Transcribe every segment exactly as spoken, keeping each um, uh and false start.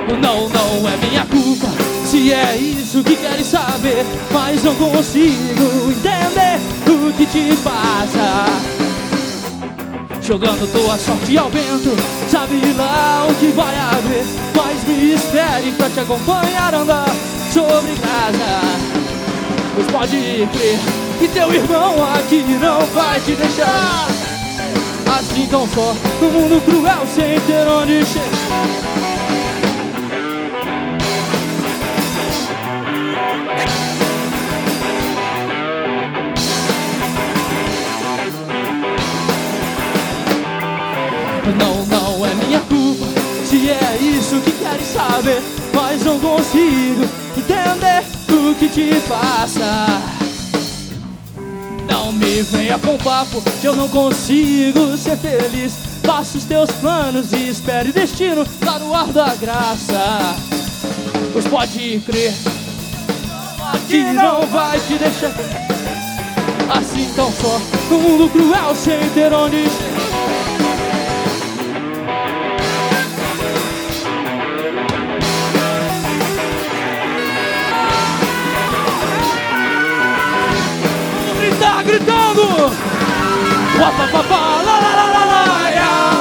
Não, não é minha culpa, se é isso que queres saber, mas não consigo entender o que te passa. Jogando tua sorte ao vento, sabe lá o que vai haver, mas me espere pra te acompanhar andar sobre casa. Pois pode crer que teu irmão aqui não vai te deixar assim tão só, no mundo cruel sem ter onde chegar. Não, não é minha culpa, se é isso que queres saber, mas não consigo entender o que te passa. Não me venha com papo que eu não consigo ser feliz. Faça os teus planos e espere o destino lá no ar da graça. Pois pode crer que não vai te deixar assim tão só, no mundo cruel sem ter onde chegar. Tá gritando! Uapapapá, lá lá lá lá lá, ya.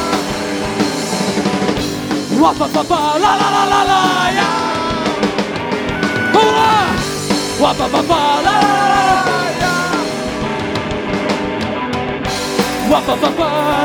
Uapapapá, lá lá lá lá lá, ya. Vamos lá! Uapapapá, lá lá lá lá, ya. Uapapapá.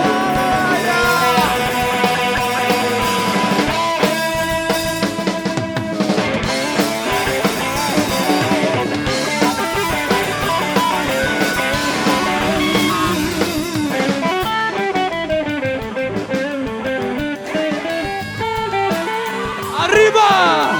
Arriba!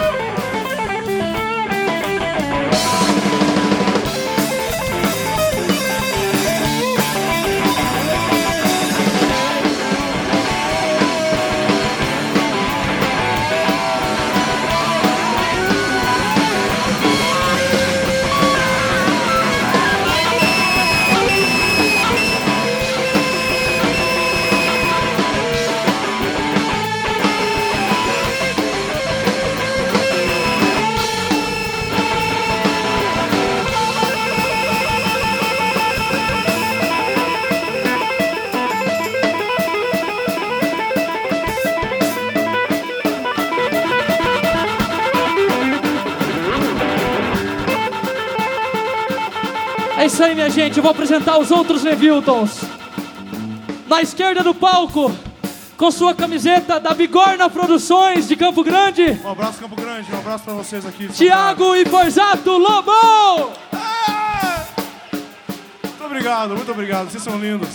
É isso aí, minha gente, eu vou apresentar os outros Neviltons. Na esquerda do palco, com sua camiseta da Bigorna Produções de Campo Grande. Um abraço, Campo Grande, um abraço pra vocês aqui. Thiago e Forzato Lobão! É! Muito obrigado, muito obrigado, vocês são lindos.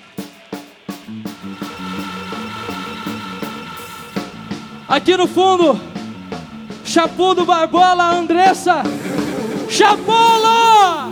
Aqui no fundo, Chapu do Barbola, Andressa Chapola!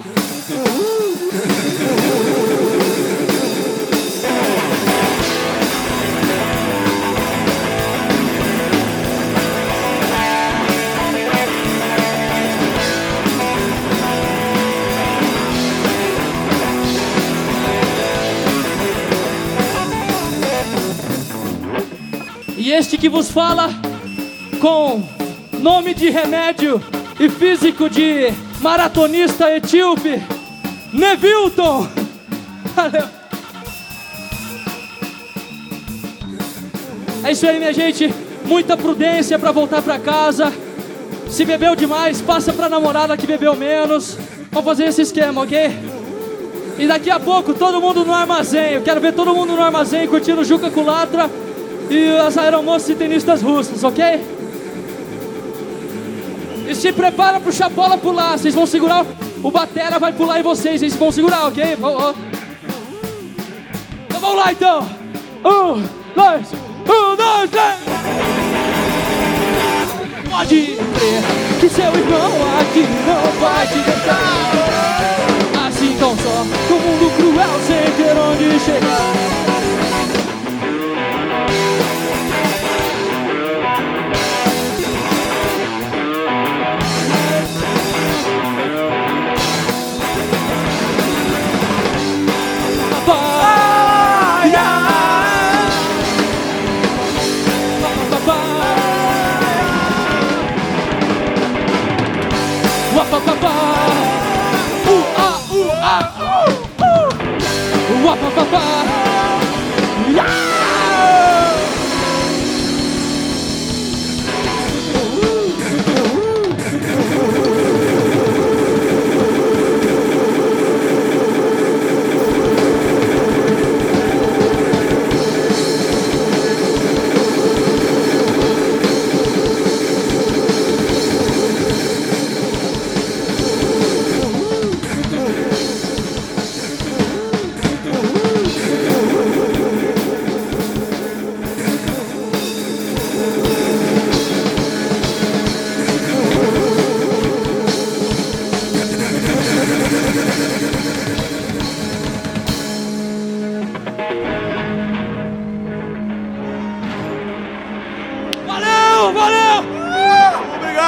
E este que vos fala, com nome de remédio e físico de maratonista etíope, Nevilton. Valeu. É isso aí, minha gente. Muita prudência pra voltar pra casa. Se bebeu demais, passa pra namorada que bebeu menos. Vamos fazer esse esquema, ok? E daqui a pouco, todo mundo no armazém. Eu quero ver todo mundo no armazém curtindo Juca Culatra e as aeromoças e tenistas russas, ok? E se prepara pro Chapola pular. Vocês vão segurar, o batera vai pular em vocês. Vocês vão segurar, ok? Então vamos lá, então. Um, dois, um, dois, três. Pode crer que seu irmão aqui não vai te deixar assim tão só, no mundo cruel sem ter onde chegar. Bye.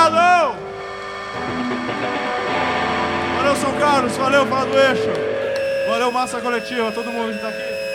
Obrigadão! Valeu, São Carlos. Valeu, Fala do Eixo. Valeu, Massa Coletiva, todo mundo que tá aqui.